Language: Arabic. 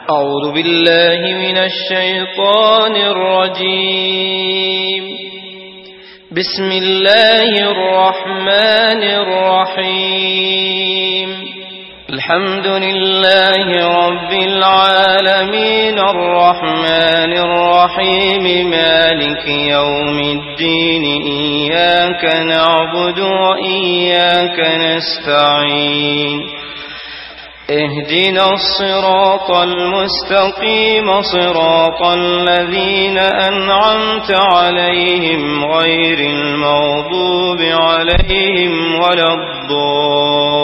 أعوذ بالله من الشيطان الرجيم. بسم الله الرحمن الرحيم. الحمد لله رب العالمين الرحمن الرحيم مالك يوم الدين إياك نعبد وإياك نستعين اهدنا الصراط المستقيم صراط الذين أنعمت عليهم غير المغضوب عليهم ولا الضالين.